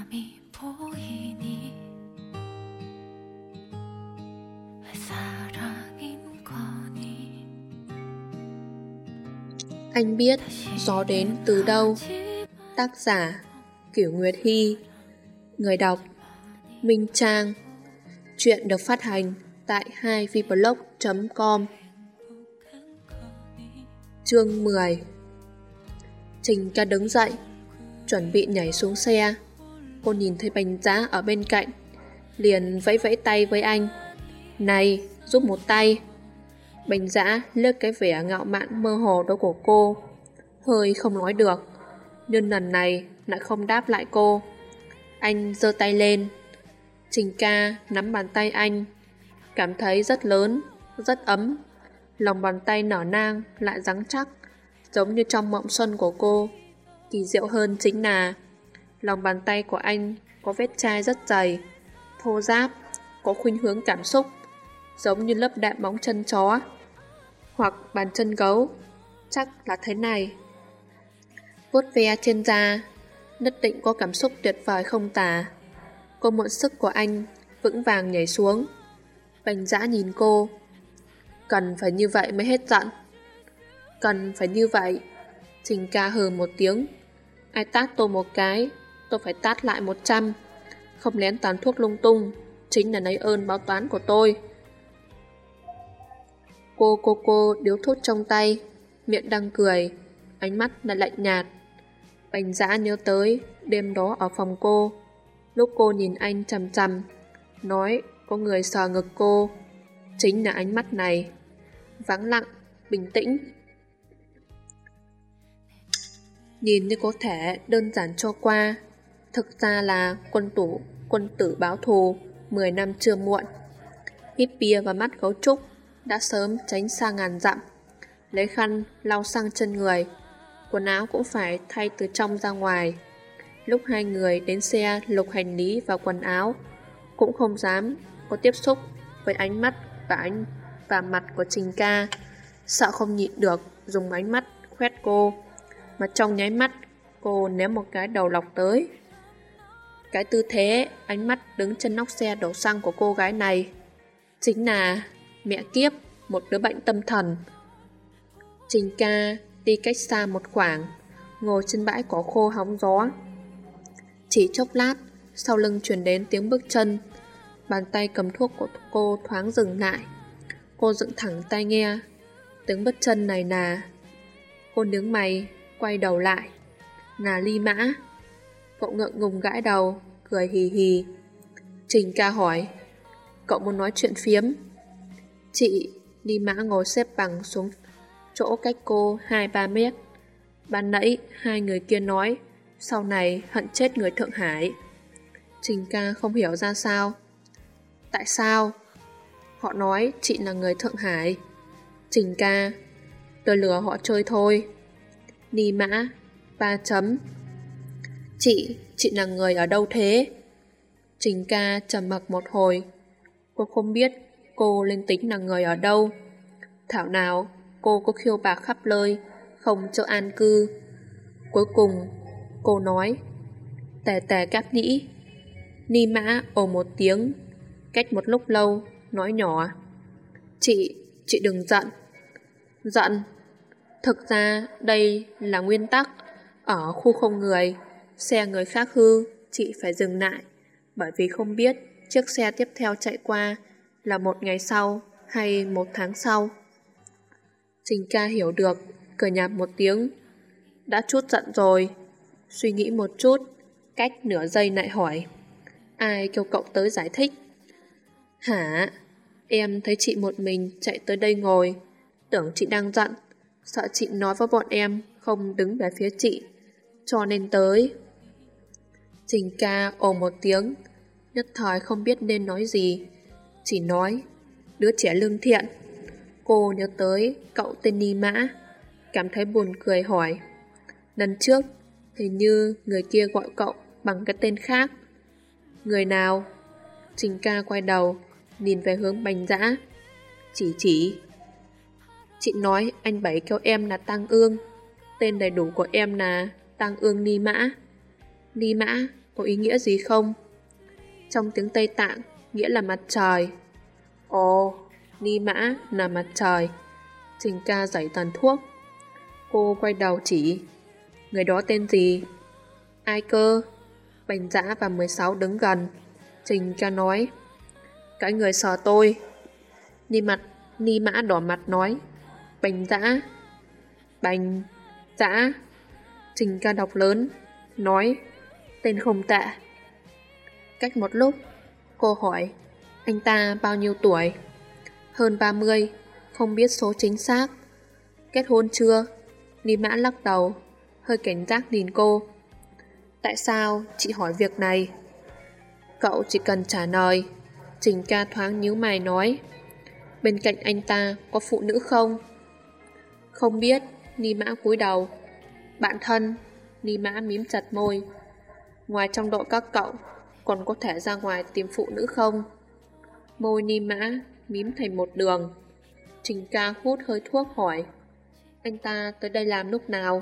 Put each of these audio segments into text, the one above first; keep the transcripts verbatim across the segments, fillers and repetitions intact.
사람이 보이니 사랑인 거니. Anh biết gió đến từ đâu. Tác giả Kiểu Nguyệt Hy. Người đọc Minh Trang. Chuyện được phát hành tại hai vblog chấm com. Chương mười. Trình ca đứng dậy, chuẩn bị nhảy xuống xe. Cô nhìn thấy Bành Dã ở bên cạnh, liền vẫy vẫy tay với anh. Này, giúp một tay. Bành Dã liếc cái vẻ ngạo mạn mơ hồ đó của cô, hơi không nói được, nhưng lần này lại không đáp lại cô. Anh giơ tay lên. Trình ca nắm bàn tay anh, cảm thấy rất lớn, rất ấm. Lòng bàn tay nở nang lại rắn chắc, giống như trong mộng xuân của cô. Kỳ diệu hơn chính là lòng bàn tay của anh có vết chai rất dày, thô ráp, có khuynh hướng cảm xúc, giống như lớp đệm móng chân chó hoặc bàn chân gấu. Chắc là thế này. Vuốt ve trên da, nhất định có cảm xúc tuyệt vời không tả. Cô mượn sức của anh vững vàng nhảy xuống. Bành Dã nhìn cô. Cần phải như vậy mới hết giận. Cần phải như vậy. Trình ca hừ một tiếng. Ai tát tôi một cái, tôi phải tát lại một trăm. Không lén tán thuốc lung tung, chính là lấy ơn báo toán của tôi. Cô cô cô điếu thuốc trong tay, miệng đang cười, ánh mắt là lạnh nhạt. Bành Dã nhớ tới đêm đó ở phòng cô, lúc cô nhìn anh chằm chằm, nói có người sờ ngực cô. Chính là ánh mắt này, vắng lặng, bình tĩnh. Nhìn như có thể đơn giản cho qua, thực ra là quân tủ, quân tử báo thù, mười năm chưa muộn. Hít bia và mắt gấu trúc đã sớm tránh xa ngàn dặm, lấy khăn lau sang chân người, quần áo cũng phải thay từ trong ra ngoài. Lúc hai người đến xe lục hành lý và quần áo, cũng không dám có tiếp xúc với ánh mắt và ánh và mặt của Trình ca, sợ không nhịn được dùng ánh mắt khoét cô, mà trong nháy mắt cô ném một cái đầu lọc tới. Cái tư thế ánh mắt đứng trên nóc xe đổ xăng của cô gái này chính là mẹ kiếp, một đứa bệnh tâm thần. Trình ca đi cách xa một khoảng, ngồi trên bãi cỏ khô hóng gió. Chỉ chốc lát, sau lưng truyền đến tiếng bước chân. Bàn tay cầm thuốc của cô thoáng dừng lại. Cô dựng thẳng tai nghe. Tiếng bước chân này là... Cô nhướng mày, quay đầu lại. Là Ly Mã. Cậu ngượng ngùng gãi đầu, cười hì hì. Trình ca hỏi, cậu muốn nói chuyện phiếm? Chị. Ly Mã ngồi xếp bằng xuống chỗ cách cô hai ba mét. Ban nãy hai người kia nói sau này hận chết người Thượng Hải. Trình ca không hiểu ra sao. Tại sao? Họ nói chị là người Thượng Hải. Trình ca, tôi lừa họ chơi thôi. Ly Mã, ba chấm. Chị, chị là người ở đâu thế? Trình ca trầm mặc một hồi. Cô không biết cô lên tính là người ở đâu. Thảo nào cô có khiêu bạc khắp nơi, không chỗ an cư. Cuối cùng cô nói, tè tè cáp nhĩ. Ni Mã ồ một tiếng, cách một lúc lâu nói nhỏ, Chị, chị đừng giận. Giận? Thực ra đây là nguyên tắc. Ở khu không người, xe người khác hư, chị phải dừng lại, bởi vì không biết chiếc xe tiếp theo chạy qua là một ngày sau hay một tháng sau. Trình ca hiểu được, cười nhạt một tiếng. Đã chút giận rồi. Suy nghĩ một chút, cách nửa giây lại hỏi, ai kêu cậu tới giải thích? Hả? Em thấy chị một mình chạy tới đây ngồi, tưởng chị đang giận, sợ chị nói với bọn em không đứng về phía chị, cho nên tới. Trình ca ồ một tiếng, nhất thời không biết nên nói gì, chỉ nói, đứa trẻ lương thiện. Cô nhớ tới cậu tên Ni Mã, cảm thấy buồn cười hỏi, lần trước hình như người kia gọi cậu bằng cái tên khác. Người nào? Trình ca quay đầu, nhìn về hướng Bành Dã. Chỉ chỉ. Chị nói anh Bảy kêu em là Tăng Ương. Tên đầy đủ của em là Tăng Ương Ni Mã. Ni Mã, có ý nghĩa gì không? Trong tiếng Tây Tạng, nghĩa là mặt trời. Ồ, Ni Mã là mặt trời. Trình ca giãy tàn thuốc. Cô quay đầu chỉ. Người đó tên gì? Ai cơ? Bành Dã và mười sáu đứng gần. Trình ca nói. Cái người sờ tôi. Ni mặt, Ni Mã đỏ mặt nói. Bành Dã. Bành Dã. Trình ca đọc lớn. Nói. Tên không tệ. Cách một lúc, cô hỏi. Anh ta bao nhiêu tuổi? Hơn ba mươi. Không biết số chính xác. Kết hôn chưa? Ni Mã lắc đầu, hơi cảnh giác nhìn cô. Tại sao chị hỏi việc này? Cậu chỉ cần trả lời. Trình ca thoáng nhíu mày nói. Bên cạnh anh ta có phụ nữ không? Không biết. Ni Mã cúi đầu. Bạn thân. Ni Mã mím chặt môi. Ngoài trong đội các cậu, còn có thể ra ngoài tìm phụ nữ không? Môi Ni Mã mím thành một đường. Trình ca hút hơi thuốc hỏi. Anh ta tới đây làm lúc nào?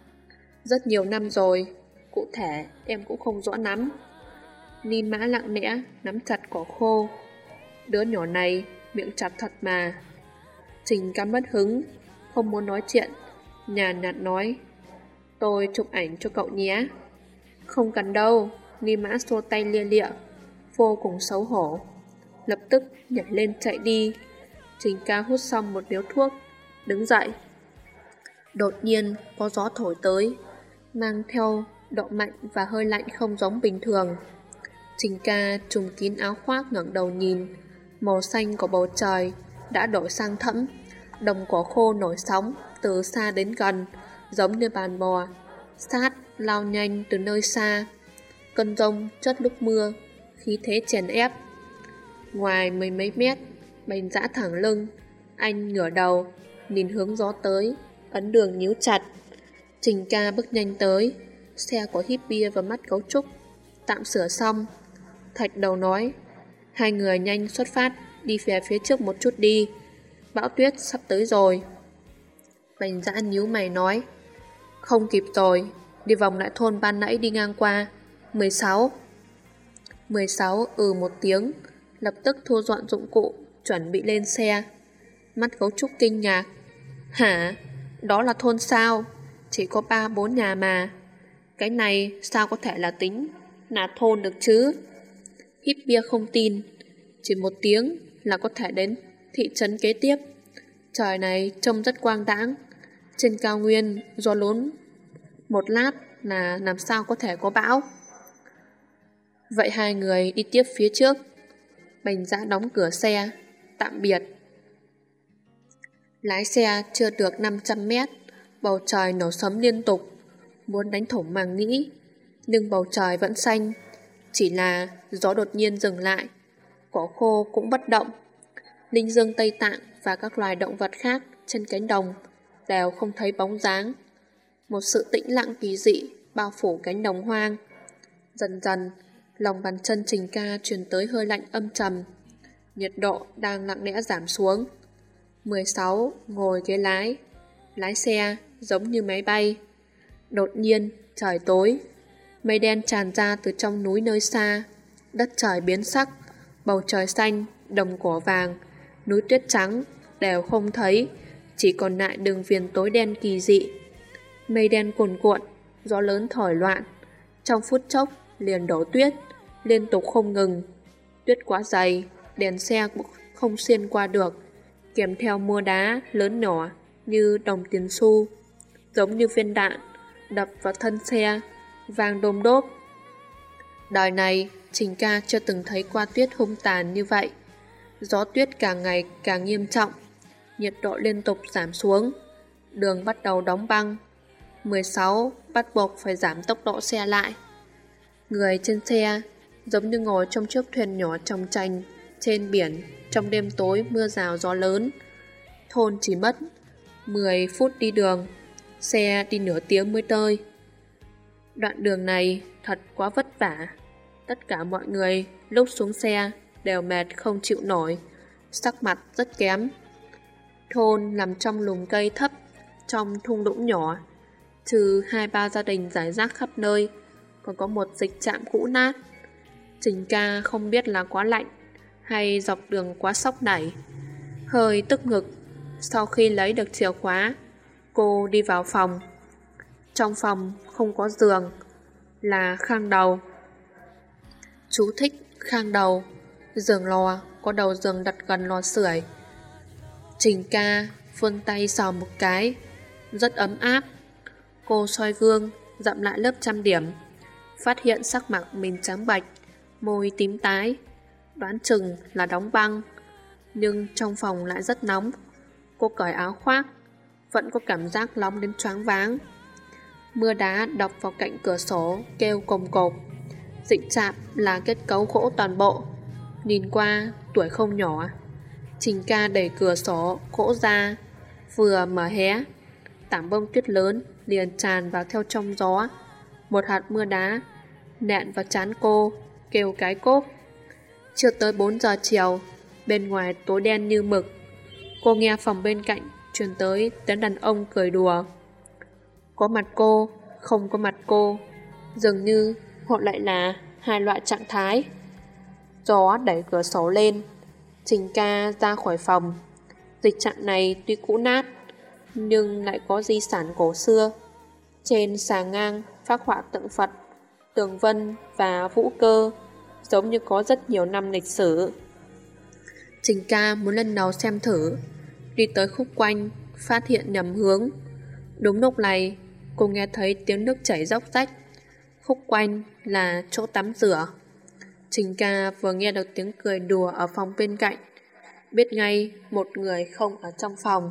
Rất nhiều năm rồi. Cụ thể em cũng không rõ lắm. Ni Mã lặng lẽ nắm chặt cỏ khô. Đứa nhỏ này miệng chặt thật mà. Trình ca mất hứng, không muốn nói chuyện, nhàn nhạt nói. Tôi chụp ảnh cho cậu nhé. Không cần đâu. Ni Mã xua tay lia lịa, vô cùng xấu hổ. Lập tức nhảy lên chạy đi. Trình ca hút xong một điếu thuốc, đứng dậy. Đột nhiên có gió thổi tới, mang theo độ mạnh và hơi lạnh không giống bình thường. Trình ca trùm kín áo khoác ngẩng đầu nhìn. Màu xanh của bầu trời đã đổi sang thẫm. Đồng cỏ khô nổi sóng từ xa đến gần, giống như bàn bò sát lao nhanh từ nơi xa. Cơn giông chớt lúc mưa, khí thế chèn ép. Ngoài mười mấy mét, Bành Dã thẳng lưng. Anh ngửa đầu, nhìn hướng gió tới, ấn đường nhíu chặt. Trình ca bước nhanh tới. Xe có híp bia và mắt cấu trúc tạm sửa xong. Thạch đầu nói. Hai người nhanh xuất phát, đi về phía trước một chút đi. Bão tuyết sắp tới rồi. Bành Dã nhíu mày nói. Không kịp rồi, đi vòng lại thôn ban nãy đi ngang qua. Mười sáu. Mười sáu ừ một tiếng, lập tức thu dọn dụng cụ, chuẩn bị lên xe. Mắt cấu trúc kinh ngạc. Hả? Đó là thôn sao? Chỉ có ba bốn nhà mà. Cái này sao có thể là tính là thôn được chứ? Híp bia không tin. Chỉ một tiếng là có thể đến thị trấn kế tiếp. Trời này trông rất quang đãng. Trên cao nguyên gió lớn một lát là làm sao có thể có bão. Vậy hai người đi tiếp phía trước. Bành Dã đóng cửa xe. Tạm biệt. Lái xe chưa được năm trăm mét, bầu trời nổ sấm liên tục, muốn đánh thủng màng nhĩ. Nhưng bầu trời vẫn xanh, chỉ là gió đột nhiên dừng lại. Cỏ khô cũng bất động. Linh dương Tây Tạng và các loài động vật khác trên cánh đồng đều không thấy bóng dáng. Một sự tĩnh lặng kỳ dị bao phủ cánh đồng hoang. Dần dần, lòng bàn chân Trình ca truyền tới hơi lạnh âm trầm. Nhiệt độ đang lặng lẽ giảm xuống. Mười sáu ngồi ghế lái. Lái xe giống như máy bay. Đột nhiên trời tối. Mây đen tràn ra từ trong núi nơi xa. Đất trời biến sắc. Bầu trời xanh, đồng cỏ vàng, núi tuyết trắng đều không thấy, chỉ còn lại đường viền tối đen kỳ dị. Mây đen cuồn cuộn, gió lớn thổi loạn. Trong phút chốc liền đổ tuyết, liên tục không ngừng. Tuyết quá dày, đèn xe cũng không xuyên qua được, kèm theo mưa đá lớn nhỏ như đồng tiền xu, giống như viên đạn đập vào thân xe, vang đôm đốp. Đời này Trình ca chưa từng thấy qua tuyết hung tàn như vậy. Gió tuyết càng ngày càng nghiêm trọng, nhiệt độ liên tục giảm xuống, đường bắt đầu đóng băng. Mười sáu bắt buộc phải giảm tốc độ xe lại. Người trên xe giống như ngồi trong chiếc thuyền nhỏ trồng chành trên biển trong đêm tối mưa rào gió lớn. Thôn chỉ mất mười phút đi đường, xe đi nửa tiếng mới tới. Đoạn đường này thật quá vất vả. Tất cả mọi người lúc xuống xe đều mệt không chịu nổi, sắc mặt rất kém. Thôn nằm trong lùm cây thấp, trong thung lũng nhỏ, trừ hai ba gia đình rải rác khắp nơi, còn có một dịch trạm cũ nát. Trình ca không biết là quá lạnh hay dọc đường quá sốc nảy, hơi tức ngực. Sau khi lấy được chìa khóa, cô đi vào phòng. Trong phòng không có giường, là khang đầu. Chú thích khang đầu, giường lò, có đầu giường đặt gần lò sưởi. Trình ca vươn tay sờ một cái, rất ấm áp. Cô soi gương, dặm lại lớp trang điểm, phát hiện sắc mặt mình trắng bạch, môi tím tái, đoán chừng là đóng băng. Nhưng trong phòng lại rất nóng. Cô cởi áo khoác, vẫn có cảm giác nóng đến choáng váng. Mưa đá đập vào cạnh cửa sổ kêu cồm cộp. Dịch trạm là kết cấu gỗ toàn bộ, nhìn qua tuổi không nhỏ. Trình ca đẩy cửa sổ gỗ ra, vừa mở hé, tảng bông tuyết lớn liền tràn vào theo trong gió. Một hạt mưa đá nện vào trán cô, kêu cái cốp. Chưa tới bốn giờ chiều, bên ngoài tối đen như mực. Cô nghe phòng bên cạnh truyền tới tiếng đàn ông cười đùa. Có mặt cô, không có mặt cô, dường như họ lại là hai loại trạng thái. Gió đẩy cửa sổ lên, Trình ca ra khỏi phòng. Dịch trạm này tuy cũ nát, nhưng lại có di sản cổ xưa. Trên sàn ngang phác họa tượng Phật, tường vân và vũ cơ, giống như có rất nhiều năm lịch sử. Trình ca muốn lần đầu xem thử, đi tới khúc quanh, phát hiện nhầm hướng. Đúng lúc này, cô nghe thấy tiếng nước chảy róc rách. Khúc quanh là chỗ tắm rửa. Trình ca vừa nghe được tiếng cười đùa ở phòng bên cạnh, biết ngay một người không ở trong phòng.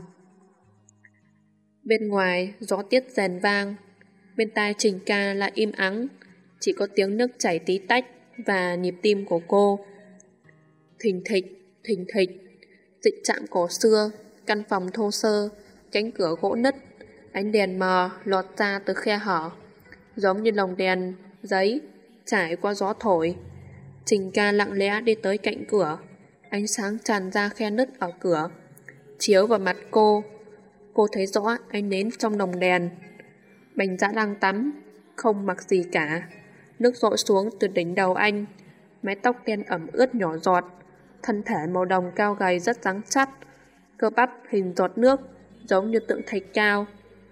Bên ngoài gió tiết rèn vang, bên tai Trình ca lại im ắng, chỉ có tiếng nước chảy tí tách và nhịp tim của cô. Thình thịch, thình thịch. Dịch trạm cổ xưa, căn phòng thô sơ, cánh cửa gỗ nứt, ánh đèn mờ lọt ra từ khe hở, giống như lồng đèn giấy trải qua gió thổi. Trình ca lặng lẽ đi tới cạnh cửa, ánh sáng tràn ra khe nứt ở cửa, chiếu vào mặt cô. Cô thấy rõ ánh nến trong lồng đèn. Bành Dã đang tắm, không mặc gì cả. Nước dội xuống từ đỉnh đầu anh, mái tóc đen ẩm ướt nhỏ giọt, thân thể màu đồng cao gầy rất rắn chắc, cơ bắp hình giọt nước, giống như tượng thạch cao.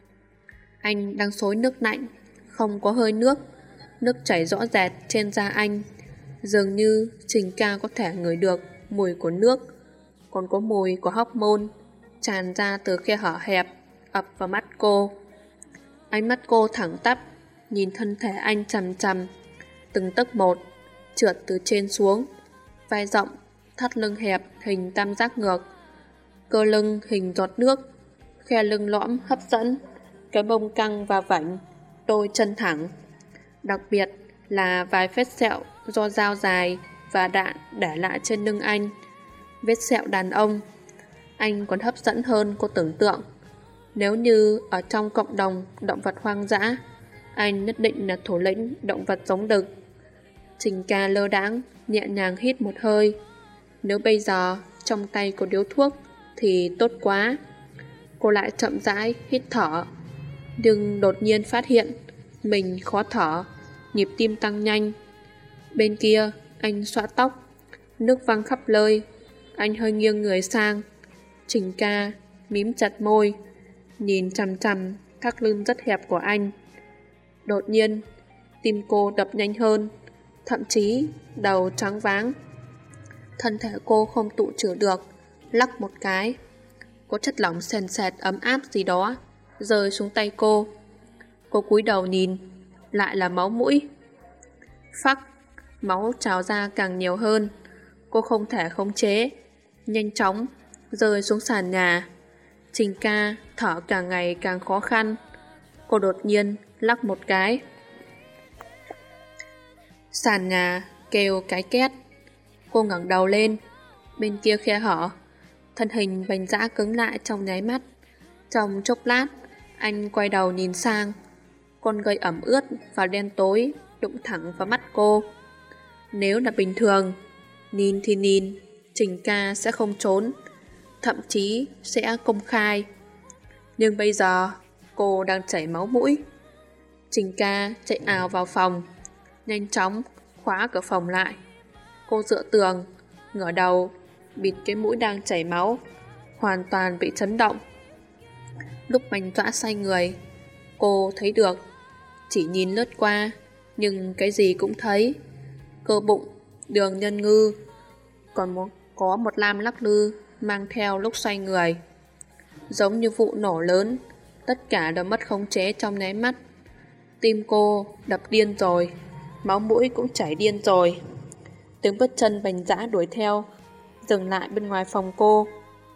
Anh đang xối nước lạnh, không có hơi nước, nước chảy rõ rệt trên da anh. Dường như Trình ca có thể ngửi được mùi của nước, còn có mùi của hormone tràn ra từ khe hở hẹp, ập vào mắt cô. Ánh mắt cô thẳng tắp, nhìn thân thể anh chằm chằm, từng tấc một, trượt từ trên xuống, vai rộng, thắt lưng hẹp hình tam giác ngược, cơ lưng hình giọt nước, khe lưng lõm hấp dẫn, cái bông căng và vảnh, đôi chân thẳng. Đặc biệt là vài vết sẹo do dao dài và đạn để lại trên lưng anh, vết sẹo đàn ông. Anh còn hấp dẫn hơn cô tưởng tượng. Nếu như ở trong cộng đồng động vật hoang dã, anh nhất định là thủ lĩnh động vật giống đực. Trình ca lơ đãng, nhẹ nhàng hít một hơi. Nếu bây giờ trong tay có điếu thuốc thì tốt quá. Cô lại chậm rãi hít thở, nhưng đột nhiên phát hiện mình khó thở, nhịp tim tăng nhanh. Bên kia anh xõa tóc, nước văng khắp nơi. Anh hơi nghiêng người sang. Trình ca mím chặt môi, nhìn chằm chằm thắt lưng rất hẹp của anh. Đột nhiên tim cô đập nhanh hơn, thậm chí đầu choáng váng. Thân thể cô không tự chủ được, lắc một cái. Có chất lỏng sền sệt ấm áp gì đó rơi xuống tay cô. Cô cúi đầu nhìn, lại là máu mũi. Phắc, máu trào ra càng nhiều hơn. Cô không thể khống chế, nhanh chóng rơi xuống sàn nhà. Trình ca thở càng ngày càng khó khăn. Cô đột nhiên lắc một cái. Sàn nhà kêu cái két. Cô ngẩng đầu lên. Bên kia khe hở, thân hình Bành Dã cứng lại trong nháy mắt. Trong chốc lát, anh quay đầu nhìn sang. Con gây ẩm ướt và đen tối đụng thẳng vào mắt cô. Nếu là bình thường, nhìn thì nhìn, Trình ca sẽ không trốn, thậm chí sẽ công khai. Nhưng bây giờ cô đang chảy máu mũi. Trình ca chạy ào vào phòng, nhanh chóng khóa cửa phòng lại. Cô dựa tường, ngửa đầu, bịt cái mũi đang chảy máu, hoàn toàn bị chấn động. Lúc Bành Dã xoay người, cô thấy được, chỉ nhìn lướt qua, nhưng cái gì cũng thấy. Cơ bụng, đường nhân ngư, còn một, có một lam lắc lư mang theo lúc xoay người. Giống như vụ nổ lớn, tất cả đều mất khống chế trong nháy mắt. Tim cô đập điên rồi, máu mũi cũng chảy điên rồi. Tiếng bước chân Bành Dã đuổi theo, dừng lại bên ngoài phòng cô.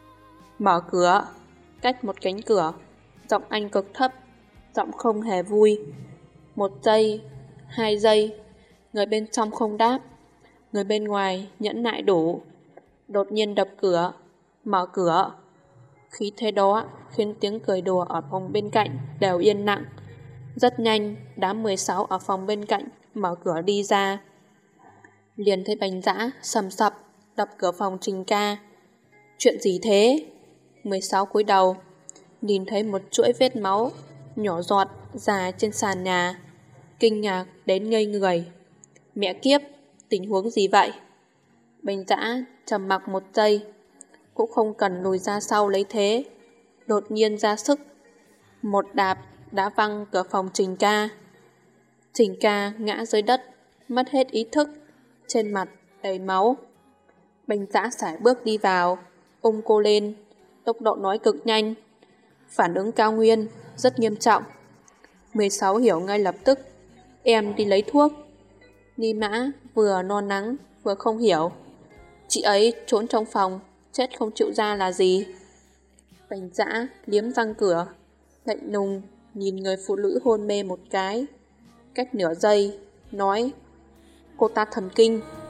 Mở cửa, cách một cánh cửa, giọng anh cực thấp, giọng không hề vui. Một giây, hai giây, người bên trong không đáp, người bên ngoài nhẫn nại đủ. Đột nhiên đập cửa, mở cửa. Khí thế đó khiến tiếng cười đùa ở phòng bên cạnh đều yên lặng. Rất nhanh, đám mười sáu ở phòng bên cạnh mở cửa đi ra. Liền thấy Bành Dã sầm sập đập cửa phòng Trình ca. Chuyện gì thế? mười sáu cúi đầu, nhìn thấy một chuỗi vết máu nhỏ giọt dài trên sàn nhà, kinh ngạc đến ngây người. Mẹ kiếp, tình huống gì vậy? Bành Dã trầm mặc một giây, cũng không cần lùi ra sau lấy thế, đột nhiên ra sức, một đạp đá văng cửa phòng Trình ca. Trình ca ngã dưới đất, mất hết ý thức, trên mặt đầy máu. Bành Dã sải bước đi vào, ôm cô lên, tốc độ nói cực nhanh. Phản ứng cao nguyên, rất nghiêm trọng. mười sáu hiểu ngay lập tức, em đi lấy thuốc. Ni Mã vừa no nắng vừa không hiểu. Chị ấy trốn trong phòng, chết không chịu ra là gì? Bành Dã liếm răng cửa, lạnh lùng nhìn người phụ nữ hôn mê một cái. Cách nửa giây, nói: cô ta thần kinh.